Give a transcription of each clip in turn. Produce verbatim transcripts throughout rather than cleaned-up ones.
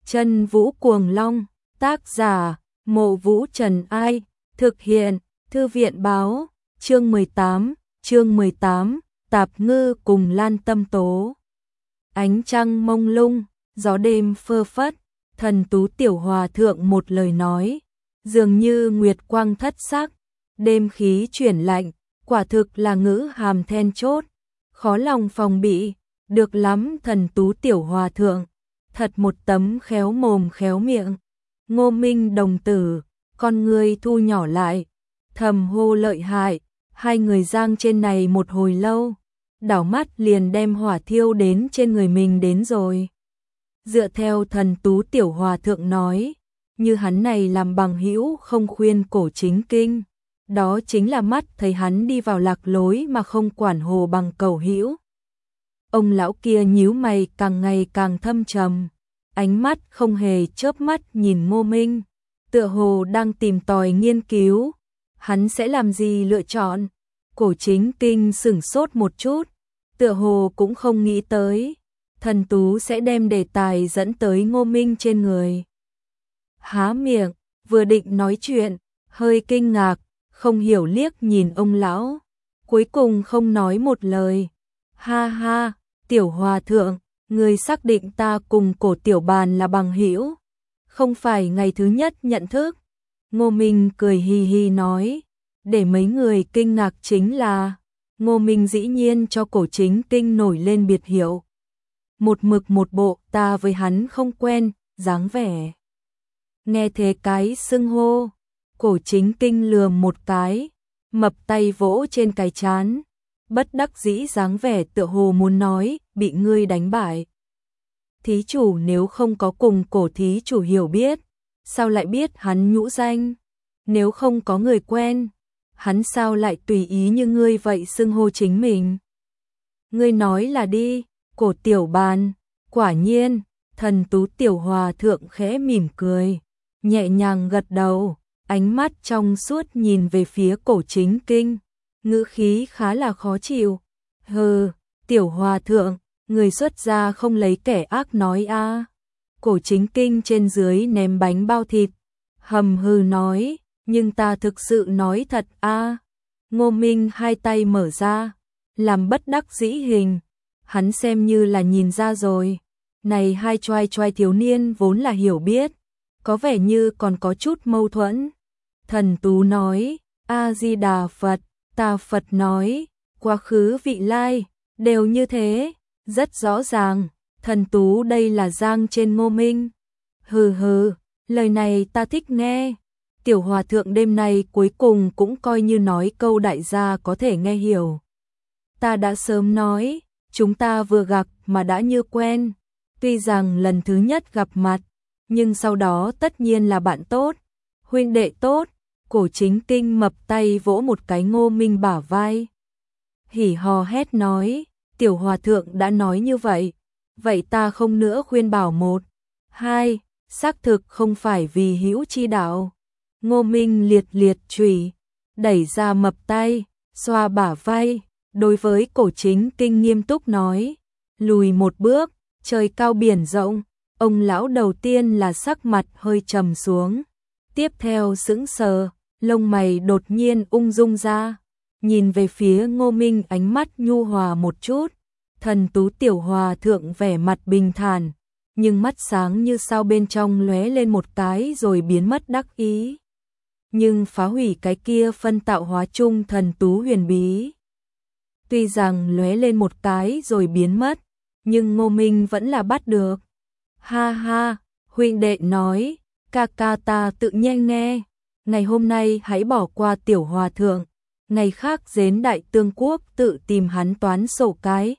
Chân Vũ Cuồng Long, tác giả, Mộ Vũ Trần Ai, thực hiện, Thư viện Báo, chương mười tám, chương mười tám, Tạp Ngư cùng Lan Tâm Tố. Ánh trăng mông lung, gió đêm phơ phất, Thần Tú Tiểu Hòa Thượng một lời nói, dường như nguyệt quang thất sắc, đêm khí chuyển lạnh, quả thực là ngữ hàm then chốt, khó lòng phòng bị, được lắm Thần Tú Tiểu Hòa Thượng, thật một tấm khéo mồm khéo miệng. Ngô Minh đồng tử, con người thu nhỏ lại, thầm hô lợi hại, hai người giang trên này một hồi lâu, đảo mắt liền đem hỏa thiêu đến trên người mình đến rồi. Dựa theo Thần Tú Tiểu Hòa Thượng nói, như hắn này làm bằng hữu không khuyên cổ chính kinh, đó chính là mắt thấy hắn đi vào lạc lối mà không quản hồ bằng cầu hữu. Ông lão kia nhíu mày càng ngày càng thâm trầm, ánh mắt không hề chớp mắt nhìn Ngô Minh, tựa hồ đang tìm tòi nghiên cứu, hắn sẽ làm gì lựa chọn. Cổ chính kinh sửng sốt một chút, tựa hồ cũng không nghĩ tới, Thần Tú sẽ đem đề tài dẫn tới Ngô Minh trên người. Há miệng, vừa định nói chuyện, hơi kinh ngạc, không hiểu liếc nhìn ông lão, cuối cùng không nói một lời. Ha ha, Tiểu Hòa Thượng, người xác định ta cùng cổ tiểu bàn là bằng hữu, không phải ngày thứ nhất nhận thức. Ngô Minh cười hi hi nói, để mấy người kinh ngạc chính là, Ngô Minh dĩ nhiên cho cổ chính kinh nổi lên biệt hiệu. Một mực một bộ ta với hắn không quen, dáng vẻ. Nghe thế cái xưng hô, cổ chính kinh lườm một cái, mập tay vỗ trên cái trán, bất đắc dĩ dáng vẻ tựa hồ muốn nói, bị ngươi đánh bại. Thí chủ nếu không có cùng cổ thí chủ hiểu biết, sao lại biết hắn nhũ danh? Nếu không có người quen, hắn sao lại tùy ý như ngươi vậy xưng hô chính mình? Ngươi nói là đi, cổ tiểu bàn, quả nhiên, Thần Tú Tiểu Hòa Thượng khẽ mỉm cười, nhẹ nhàng gật đầu, ánh mắt trong suốt nhìn về phía cổ chính kinh, ngữ khí khá là khó chịu. Hừ, Tiểu Hòa Thượng, người xuất gia không lấy kẻ ác nói a. À. Cổ chính kinh trên dưới ném bánh bao thịt, hầm hừ nói, nhưng ta thực sự nói thật a. À. Ngô Minh hai tay mở ra, làm bất đắc dĩ hình, hắn xem như là nhìn ra rồi, này hai choai choai thiếu niên vốn là hiểu biết, có vẻ như còn có chút mâu thuẫn. Thần Tú nói, A-di-đà Phật, ta Phật nói, quá khứ vị lai, đều như thế, rất rõ ràng, Thần Tú đây là giang trên Ngô Minh. Hừ hừ, lời này ta thích nghe. Tiểu Hòa Thượng đêm nay cuối cùng cũng coi như nói câu đại gia có thể nghe hiểu. Ta đã sớm nói, chúng ta vừa gặp mà đã như quen, tuy rằng lần thứ nhất gặp mặt, nhưng sau đó tất nhiên là bạn tốt, huynh đệ tốt. Cổ chính kinh mập tay vỗ một cái Ngô Minh bả vai, hỉ hò hét nói, Tiểu Hòa Thượng đã nói như vậy, vậy ta không nữa khuyên bảo một, hai, xác thực không phải vì hữu chi đạo. Ngô Minh liệt liệt chùy, đẩy ra mập tay, xoa bả vai, đối với cổ chính kinh nghiêm túc nói, lùi một bước, trời cao biển rộng. Ông lão đầu tiên là sắc mặt hơi trầm xuống, tiếp theo sững sờ, lông mày đột nhiên ung dung ra, nhìn về phía Ngô Minh ánh mắt nhu hòa một chút. Thần Tú Tiểu Hòa Thượng vẻ mặt bình thản, nhưng mắt sáng như sao bên trong lóe lên một cái rồi biến mất đắc ý. Nhưng phá hủy cái kia phân tạo hóa chung thần tú huyền bí. Tuy rằng lóe lên một cái rồi biến mất, nhưng Ngô Minh vẫn là bắt được. Ha ha, huynh đệ nói, ca ca ta tự nhiên nghe, ngày hôm nay hãy bỏ qua Tiểu Hòa Thượng, ngày khác đến Đại Tương Quốc tự tìm hắn toán sổ cái.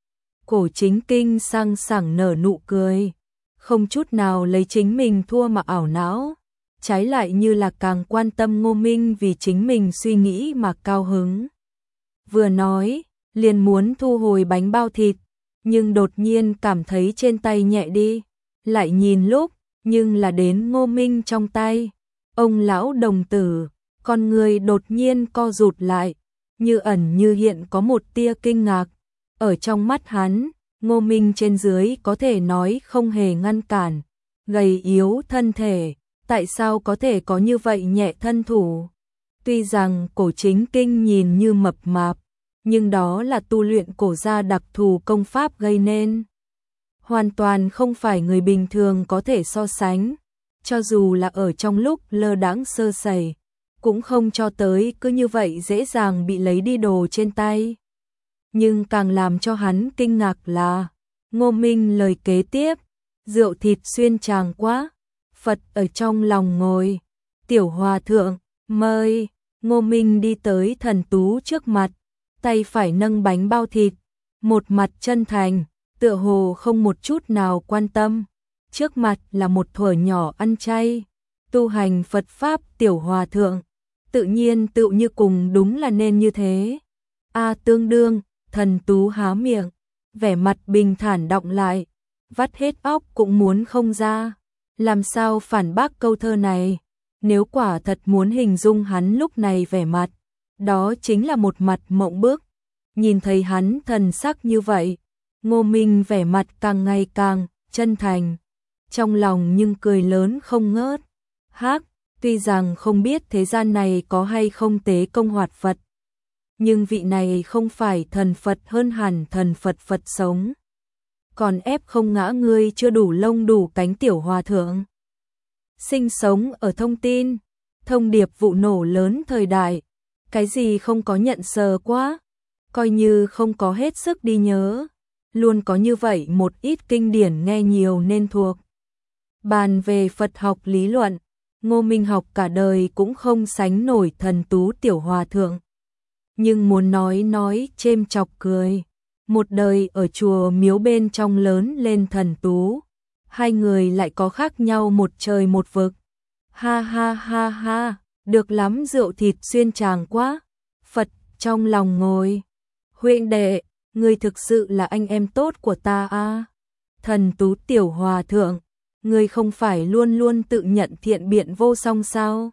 Cổ chính kinh sang sảng nở nụ cười, không chút nào lấy chính mình thua mà ảo não, trái lại như là càng quan tâm Ngô Minh vì chính mình suy nghĩ mà cao hứng. Vừa nói, liền muốn thu hồi bánh bao thịt, nhưng đột nhiên cảm thấy trên tay nhẹ đi, lại nhìn lúc, nhưng là đến Ngô Minh trong tay. Ông lão đồng tử, con người đột nhiên co rụt lại, như ẩn như hiện có một tia kinh ngạc. Ở trong mắt hắn, Ngô Minh trên dưới có thể nói không hề ngăn cản, gầy yếu thân thể, tại sao có thể có như vậy nhẹ thân thủ? Tuy rằng Cổ Chính Kinh nhìn như mập mạp, nhưng đó là tu luyện cổ gia đặc thù công pháp gây nên. Hoàn toàn không phải người bình thường có thể so sánh, cho dù là ở trong lúc lơ đãng sơ sẩy, cũng không cho tới cứ như vậy dễ dàng bị lấy đi đồ trên tay. Nhưng càng làm cho hắn kinh ngạc là, Ngô Minh lời kế tiếp, rượu thịt xuyên tràng quá, Phật ở trong lòng ngồi, tiểu hòa thượng, mời, Ngô Minh đi tới Thần Tú trước mặt, tay phải nâng bánh bao thịt, một mặt chân thành, tựa hồ không một chút nào quan tâm, trước mặt là một thuở nhỏ ăn chay, tu hành Phật Pháp tiểu hòa thượng, tự nhiên tự như cùng đúng là nên như thế. A tương đương, Thần Tú há miệng, vẻ mặt bình thản đọng lại, vắt hết óc cũng muốn không ra, làm sao phản bác câu thơ này, nếu quả thật muốn hình dung hắn lúc này vẻ mặt, đó chính là một mặt mộng bức, nhìn thấy hắn thần sắc như vậy, Ngô Minh vẻ mặt càng ngày càng chân thành, trong lòng nhưng cười lớn không ngớt, hắc, tuy rằng không biết thế gian này có hay không tế công hoạt Phật, nhưng vị này không phải thần Phật hơn hẳn thần Phật Phật sống. Còn ép không ngã ngươi chưa đủ lông đủ cánh tiểu hòa thượng. Sinh sống ở thông tin, thông điệp vụ nổ lớn thời đại, cái gì không có nhận sờ quá, coi như không có hết sức đi nhớ, luôn có như vậy một ít kinh điển nghe nhiều nên thuộc. Bàn về Phật học lý luận, Ngô Minh học cả đời cũng không sánh nổi Thần Tú tiểu hòa thượng. Nhưng muốn nói nói chêm chọc cười, một đời ở chùa miếu bên trong lớn lên Thần Tú, hai người lại có khác nhau một trời một vực. Ha ha ha ha, được lắm rượu thịt xuyên tràng quá, Phật trong lòng ngồi. Huynh đệ, ngươi thực sự là anh em tốt của ta a. Thần Tú tiểu hòa thượng, ngươi không phải luôn luôn tự nhận thiện biện vô song sao?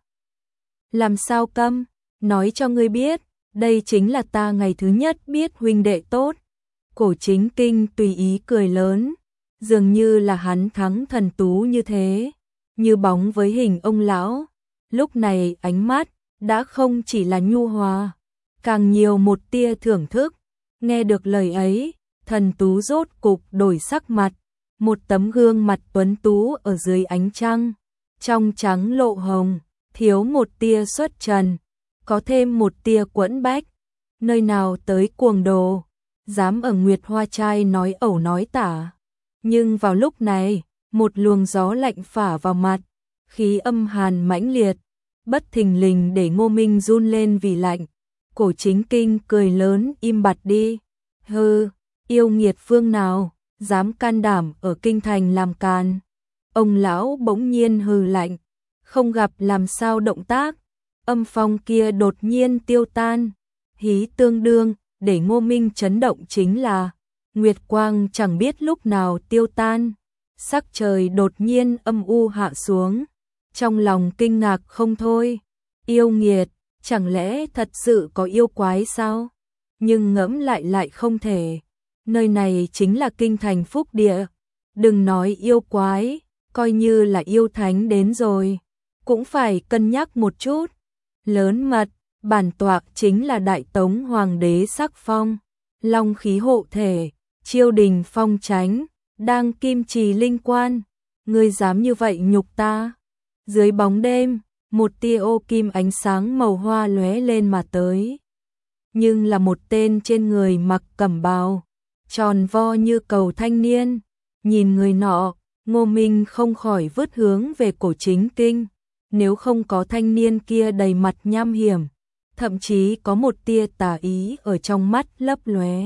Làm sao câm, nói cho ngươi biết, đây chính là ta ngày thứ nhất biết huynh đệ tốt. Cổ Chính Kinh tùy ý cười lớn, dường như là hắn thắng Thần Tú như thế, như bóng với hình ông lão. Lúc này ánh mắt đã không chỉ là nhu hòa, càng nhiều một tia thưởng thức. Nghe được lời ấy, Thần Tú rốt cục đổi sắc mặt, một tấm gương mặt tuấn tú ở dưới ánh trăng, trong trắng lộ hồng, thiếu một tia xuất trần, có thêm một tia quẫn bách. Nơi nào tới cuồng đồ, dám ở Nguyệt Hoa Trai nói ẩu nói tả. Nhưng vào lúc này, một luồng gió lạnh phả vào mặt, khí âm hàn mãnh liệt, bất thình lình để Ngô Minh run lên vì lạnh. Cổ Chính Kinh cười lớn im bặt đi. Hừ, yêu nghiệt phương nào, dám can đảm ở kinh thành làm càn. Ông lão bỗng nhiên hừ lạnh, không gặp làm sao động tác, âm phong kia đột nhiên tiêu tan. Hí tương đương, để Ngô Minh chấn động chính là, nguyệt quang chẳng biết lúc nào tiêu tan, sắc trời đột nhiên âm u hạ xuống, trong lòng kinh ngạc không thôi. Yêu nghiệt, chẳng lẽ thật sự có yêu quái sao? Nhưng ngẫm lại lại không thể, nơi này chính là kinh thành phúc địa, đừng nói yêu quái, coi như là yêu thánh đến rồi, cũng phải cân nhắc một chút. Lớn mật, bản tọa chính là Đại Tống Hoàng đế sắc phong, long khí hộ thể, chiêu đình phong tránh, đang kim trì linh quan, ngươi dám như vậy nhục ta? Dưới bóng đêm, một tia ô kim ánh sáng màu hoa lóe lên mà tới, nhưng là một tên trên người mặc cẩm bào, tròn vo như cầu thanh niên. Nhìn người nọ, Ngô Minh không khỏi vứt hướng về Cổ Chính Kinh, nếu không có thanh niên kia đầy mặt nham hiểm, thậm chí có một tia tà ý ở trong mắt lấp lóe,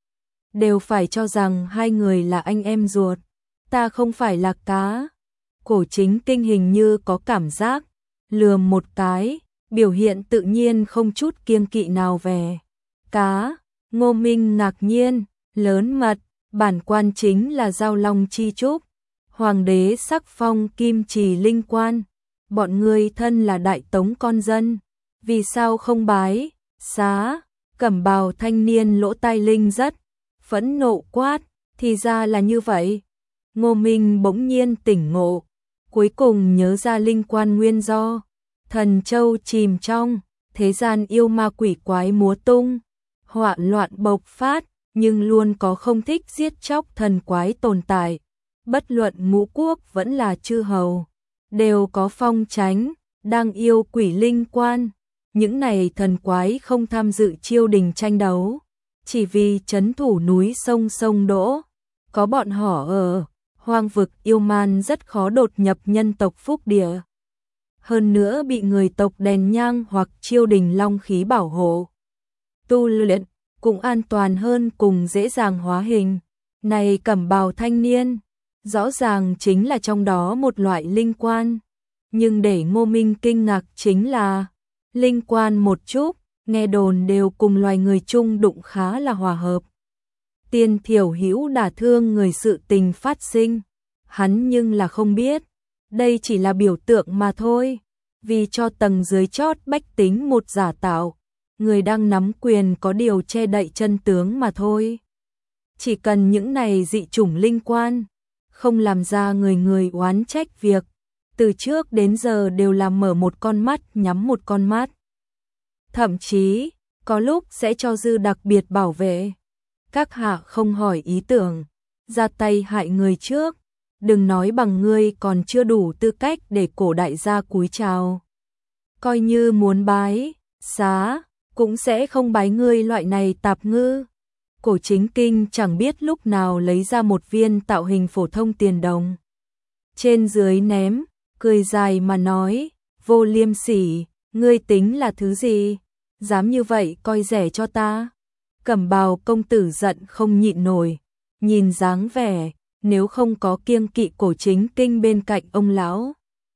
đều phải cho rằng hai người là anh em ruột. Ta không phải là cá. Cổ Chính Kinh hình như có cảm giác, lườm một cái, biểu hiện tự nhiên không chút kiêng kỵ nào về. Cá? Ngô Minh ngạc nhiên, lớn mật, bản quan chính là Giao Long chi trúc, Hoàng đế sắc phong kim trì linh quan, bọn ngươi thân là Đại Tống con dân, vì sao không bái xá? Cẩm bào thanh niên lỗ tai linh rất phẫn nộ quát, thì ra là như vậy. Ngô Minh bỗng nhiên tỉnh ngộ, cuối cùng nhớ ra linh quan nguyên do. Thần châu chìm trong, thế gian yêu ma quỷ quái múa tung, họa loạn bộc phát, nhưng luôn có không thích giết chóc thần quái tồn tại. Bất luận ngũ quốc vẫn là chư hầu, đều có phong tránh, đang yêu quỷ linh quan. Những này thần quái không tham dự triều đình tranh đấu, chỉ vì trấn thủ núi sông sông đỗ. Có bọn họ ở, hoang vực yêu man rất khó đột nhập nhân tộc phúc địa. Hơn nữa bị người tộc đèn nhang hoặc triều đình long khí bảo hộ. Tu luyện cũng an toàn hơn cùng dễ dàng hóa hình. Này cẩm bào thanh niên, rõ ràng chính là trong đó một loại linh quan. Nhưng để Ngô Minh kinh ngạc chính là, linh quan một chút, nghe đồn đều cùng loài người chung đụng khá là hòa hợp. Tiên Thiểu Hữu đả thương người sự tình phát sinh, hắn nhưng là không biết, đây chỉ là biểu tượng mà thôi, vì cho tầng dưới chót bách tính một giả tạo, người đang nắm quyền có điều che đậy chân tướng mà thôi. Chỉ cần những này dị chủng linh quan, không làm ra người người oán trách việc, từ trước đến giờ đều là mở một con mắt nhắm một con mắt. Thậm chí, có lúc sẽ cho dư đặc biệt bảo vệ. Các hạ không hỏi ý tưởng, ra tay hại người trước, đừng nói bằng ngươi còn chưa đủ tư cách để cổ đại gia cúi chào. Coi như muốn bái, xá, cũng sẽ không bái ngươi loại này tạp ngư. Cổ Chính Kinh chẳng biết lúc nào lấy ra một viên tạo hình phổ thông tiền đồng. Trên dưới ném, cười dài mà nói, vô liêm sỉ, ngươi tính là thứ gì? Dám như vậy coi rẻ cho ta? Cẩm bào công tử giận không nhịn nổi, nhìn dáng vẻ, nếu không có kiêng kỵ Cổ Chính Kinh bên cạnh ông lão,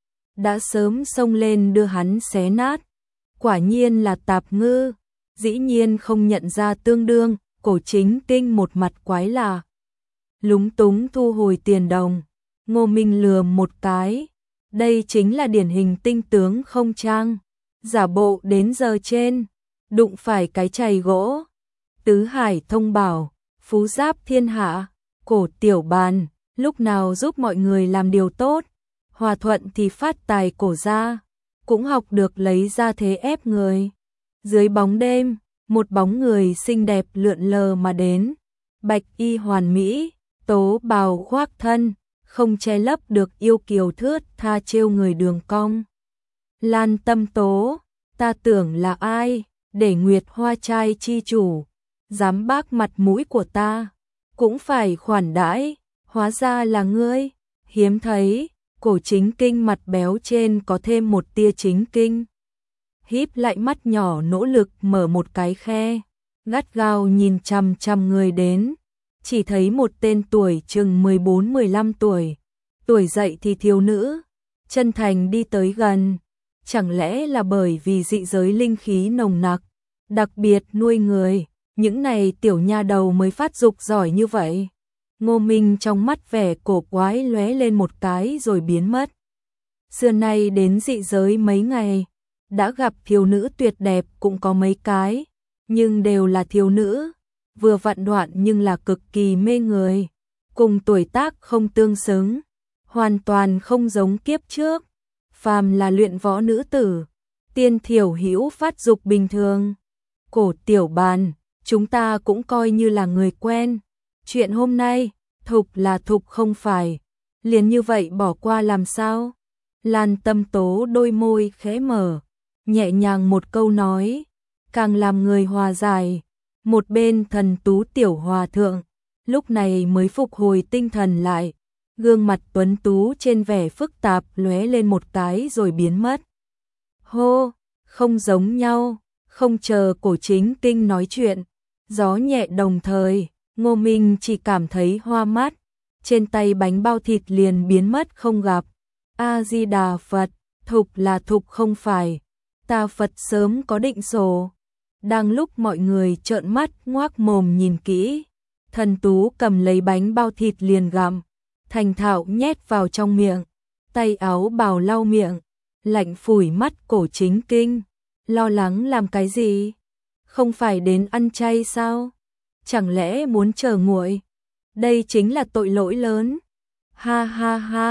đã sớm xông lên đưa hắn xé nát. Quả nhiên là tạp ngư, dĩ nhiên không nhận ra tương đương. Cổ Chính Kinh một mặt quái lạ, lúng túng thu hồi tiền đồng. Ngô Minh lườm một cái, đây chính là điển hình tinh tướng không trang, giả bộ đến giờ trên, đụng phải cái chày gỗ. Tứ Hải thông bảo, phú giáp thiên hạ, Cổ tiểu bàn, lúc nào giúp mọi người làm điều tốt, hòa thuận thì phát tài cổ ra, cũng học được lấy ra thế ép người. Dưới bóng đêm, một bóng người xinh đẹp lượn lờ mà đến, bạch y hoàn mỹ, tố bào khoác thân, không che lấp được yêu kiều thướt tha trêu người đường cong. Lan Tâm Tố, ta tưởng là ai, để Nguyệt Hoa trai chi chủ, dám bác mặt mũi của ta, cũng phải khoản đãi, hóa ra là ngươi, hiếm thấy. Cổ Chính Kinh mặt béo trên có thêm một tia chính kinh. Híp lại mắt nhỏ nỗ lực mở một cái khe, gắt gao nhìn chằm chằm người đến, chỉ thấy một tên tuổi chừng mười bốn mười lăm tuổi, tuổi dậy thì thiếu nữ, chân thành đi tới gần. Chẳng lẽ là bởi vì dị giới linh khí nồng nặc, đặc biệt nuôi người, những này tiểu nha đầu mới phát dục giỏi như vậy? Ngô Minh trong mắt vẻ cổ quái lóe lên một cái rồi biến mất. Xưa nay đến dị giới mấy ngày, đã gặp thiếu nữ tuyệt đẹp cũng có mấy cái, nhưng đều là thiếu nữ, vừa vặn đoạn nhưng là cực kỳ mê người, cùng tuổi tác không tương xứng, hoàn toàn không giống kiếp trước. Phàm là luyện võ nữ tử, Tiên Thiểu Hữu phát dục bình thường. Cổ tiểu bàn, chúng ta cũng coi như là người quen. Chuyện hôm nay, thục là thục không phải, liền như vậy bỏ qua làm sao? Lan Tâm Tố đôi môi khẽ mở, nhẹ nhàng một câu nói, càng làm người hòa giải. Một bên Thần Tú tiểu hòa thượng, lúc này mới phục hồi tinh thần lại, gương mặt tuấn tú trên vẻ phức tạp lóe lên một cái rồi biến mất. Hô, không giống nhau, không chờ Cổ Chính Kinh nói chuyện, gió nhẹ đồng thời, Ngô Minh chỉ cảm thấy hoa mắt, trên tay bánh bao thịt liền biến mất không gặp. A-di-đà Phật, thục là thục không phải, ta Phật sớm có định sổ. Đang lúc mọi người trợn mắt ngoác mồm nhìn kỹ, Thần Tú cầm lấy bánh bao thịt liền gặm, thành thạo nhét vào trong miệng, tay áo bào lau miệng, lạnh phủi mắt Cổ Chính Kinh, lo lắng làm cái gì? Không phải đến ăn chay sao? Chẳng lẽ muốn chờ nguội? Đây chính là tội lỗi lớn. Ha ha ha,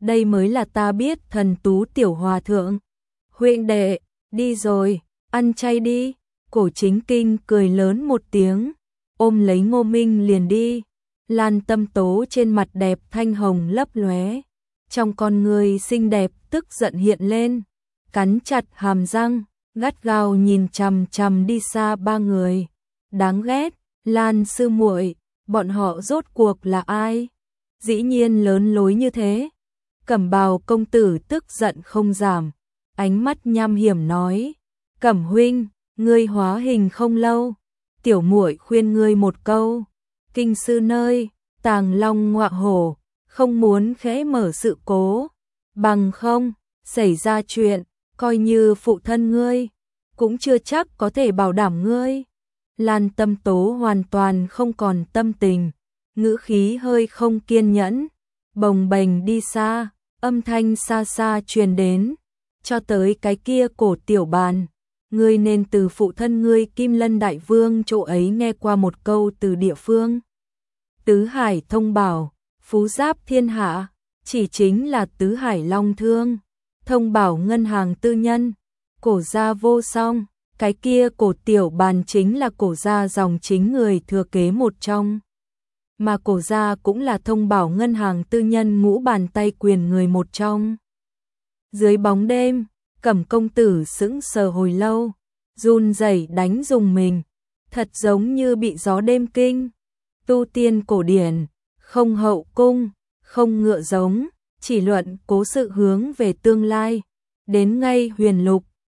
đây mới là ta biết thần tú tiểu hòa thượng. Huynh đệ, đi rồi, ăn chay đi. Cổ Chính Kinh cười lớn một tiếng, ôm lấy Ngô Minh liền đi. Lan Tâm Tố trên mặt đẹp thanh hồng lấp lóe, trong con người xinh đẹp tức giận hiện lên, cắn chặt hàm răng, gắt gao nhìn chằm chằm đi xa ba người. Đáng ghét, Lan sư muội, bọn họ rốt cuộc là ai? Dĩ nhiên lớn lối như thế. Cẩm Bào công tử tức giận không giảm, ánh mắt nham hiểm nói: "Cẩm huynh, ngươi hóa hình không lâu, tiểu muội khuyên ngươi một câu, kinh sư nơi Tàng Long ngọa hổ, không muốn khẽ mở sự cố, bằng không xảy ra chuyện, coi như phụ thân ngươi cũng chưa chắc có thể bảo đảm ngươi." Lan Tâm Tố hoàn toàn không còn tâm tình, ngữ khí hơi không kiên nhẫn, bồng bềnh đi xa, âm thanh xa xa truyền đến: "Cho tới cái kia Cổ tiểu bàn, ngươi nên từ phụ thân ngươi Kim Lân đại vương chỗ ấy nghe qua một câu từ địa phương. Tứ Hải thông bảo, phú giáp thiên hạ, chỉ chính là Tứ Hải Long Thương, thông bảo ngân hàng tư nhân, Cổ gia vô song, cái kia Cổ tiểu bàn chính là Cổ gia dòng chính người thừa kế một trong, mà Cổ gia cũng là thông bảo ngân hàng tư nhân ngũ bàn tay quyền người một trong." Dưới bóng đêm, Cẩm công tử sững sờ hồi lâu, run rẩy đánh rùng mình, thật giống như bị gió đêm kinh. Tu tiên cổ điển, không hậu cung, không ngựa giống, chỉ luận cố sự hướng về tương lai, đến ngay huyền lục,